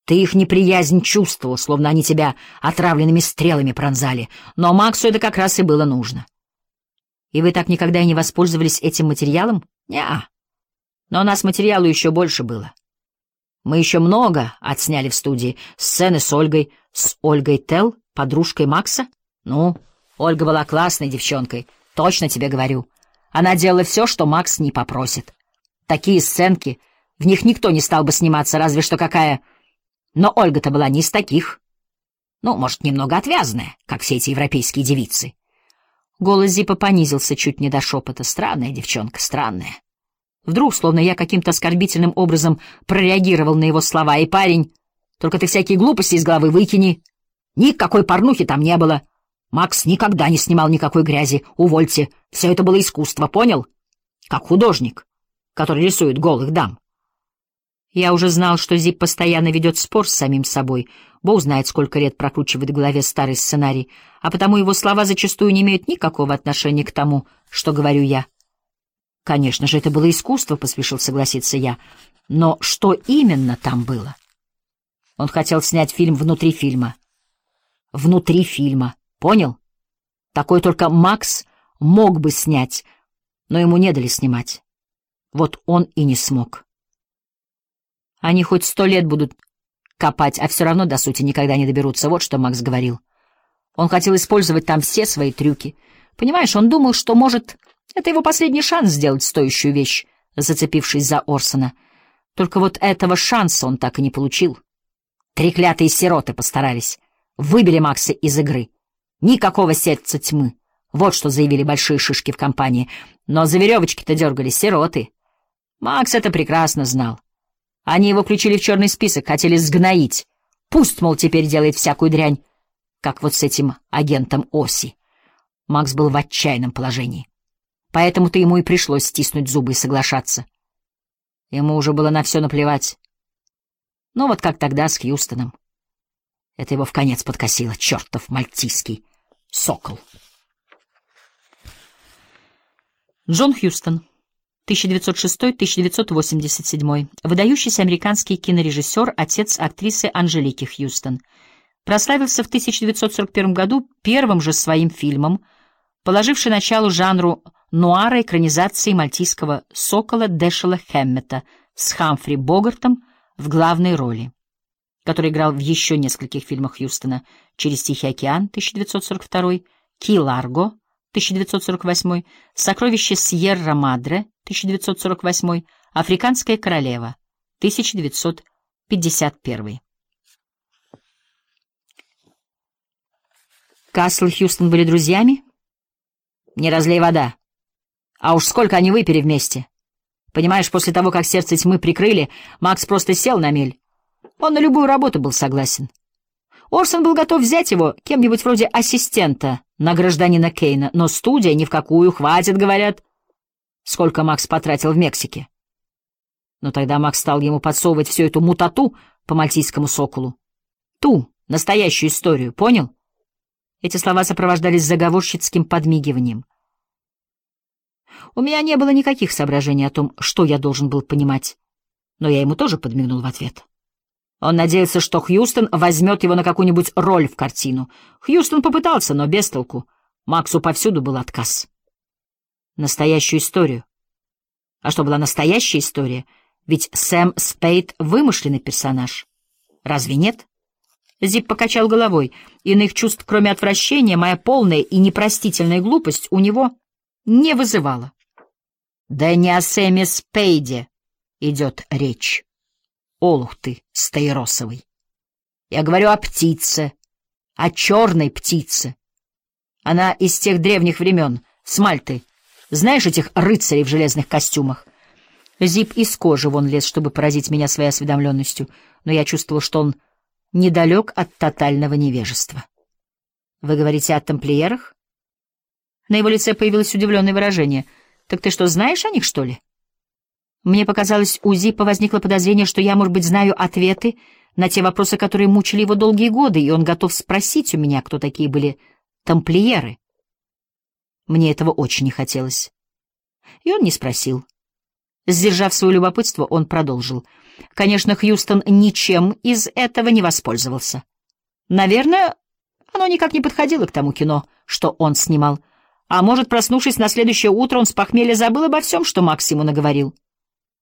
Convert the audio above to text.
Ты их неприязнь чувствовал, словно они тебя отравленными стрелами пронзали. Но Максу это как раз и было нужно. И вы так никогда и не воспользовались этим материалом? Не-а. Но у нас материалу еще больше было. Мы еще много отсняли в студии. Сцены с Ольгой Телл, подружкой Макса. Ну, Ольга была классной девчонкой, точно тебе говорю. Она делала все, что Макс не попросит. Такие сценки, в них никто не стал бы сниматься, разве что какая... Но Ольга-то была не из таких. Ну, может, немного отвязная, как все эти европейские девицы. Голос Зипа понизился чуть не до шепота. Странная девчонка, странная. Вдруг, словно я каким-то оскорбительным образом прореагировал на его слова, и парень, только ты всякие глупости из головы выкини. Никакой порнухи там не было. Макс никогда не снимал никакой грязи. Увольте. Все это было искусство, понял? Как художник, который рисует голых дам. Я уже знал, что Зип постоянно ведет спор с самим собой. Бог знает, сколько лет прокручивает в голове старый сценарий, а потому его слова зачастую не имеют никакого отношения к тому, что говорю я. Конечно же, это было искусство, поспешил согласиться я. Но что именно там было? Он хотел снять фильм внутри фильма. Внутри фильма. Понял? Такой только Макс мог бы снять, но ему не дали снимать. Вот он и не смог. Они хоть 100 лет будут копать, а все равно до сути никогда не доберутся. Вот что Макс говорил. Он хотел использовать там все свои трюки. Понимаешь, он думал, что, может, это его последний шанс сделать стоящую вещь, зацепившись за Орсона. Только вот этого шанса он так и не получил. Треклятые сироты постарались. Выбили Макса из игры. Никакого сердца тьмы. Вот что заявили большие шишки в компании. Но за веревочки-то дергали сироты. Макс это прекрасно знал. Они его включили в черный список, хотели сгноить. Пусть, мол, теперь делает всякую дрянь, как вот с этим агентом Оси. Макс был в отчаянном положении. Поэтому-то ему и пришлось стиснуть зубы и соглашаться. Ему уже было на все наплевать. Ну вот как тогда с Хьюстоном. Это его вконец подкосило, чертов мальтийский сокол. Джон Хьюстон, 1906-1987, выдающийся американский кинорежиссер, отец актрисы Анжелики Хьюстон. Прославился в 1941 году первым же своим фильмом, положивший начало жанру нуара экранизации мальтийского сокола Дэшела Хэммета с Хамфри Богартом в главной роли, который играл в еще нескольких фильмах Хьюстона: «Через Тихий океан» 1942, «Ки Ларго» 1948, «Сокровище Сьерра-Мадре» 1948, «Африканская королева» 1951. Касл и Хьюстон были друзьями? Не разлей вода. А уж сколько они выпили вместе. Понимаешь, после того, как «Сердце тьмы» прикрыли, Макс просто сел на мель. Он на любую работу был согласен. Орсон был готов взять его кем-нибудь вроде ассистента на гражданина Кейна, но студия ни в какую, хватит, говорят. Сколько Макс потратил в Мексике. Но тогда Макс стал ему подсовывать всю эту мутату по мальтийскому соколу. Ту, настоящую историю, понял? Эти слова сопровождались заговорщицким подмигиванием. У меня не было никаких соображений о том, что я должен был понимать, но я ему тоже подмигнул в ответ. Он надеялся, что Хьюстон возьмет его на какую-нибудь роль в картину. Хьюстон попытался, но без толку. Максу повсюду был отказ. Настоящую историю. А что была настоящая история? Ведь Сэм Спейд — вымышленный персонаж. Разве нет? Зип покачал головой. Иных чувств, кроме отвращения, моя полная и непростительная глупость у него не вызывала. Да не о Сэме Спейде идет речь. Олух ты, стаиросовый. Я говорю о птице, о черной птице. Она из тех древних времен, с Мальты. Знаешь этих рыцарей в железных костюмах? Зип из кожи вон лез, чтобы поразить меня своей осведомленностью, но я чувствовал, что он недалек от тотального невежества. Вы говорите о тамплиерах? На его лице появилось удивленное выражение. Так ты что, знаешь о них, что ли? Мне показалось, у Зиппа возникло подозрение, что я, может быть, знаю ответы на те вопросы, которые мучили его долгие годы, и он готов спросить у меня, кто такие были тамплиеры. Мне этого очень не хотелось. И он не спросил. Сдержав свое любопытство, он продолжил. Конечно, Хьюстон ничем из этого не воспользовался. Наверное, оно никак не подходило к тому кино, что он снимал. А может, проснувшись на следующее утро, он с похмелья забыл обо всем, что Макс ему наговорил.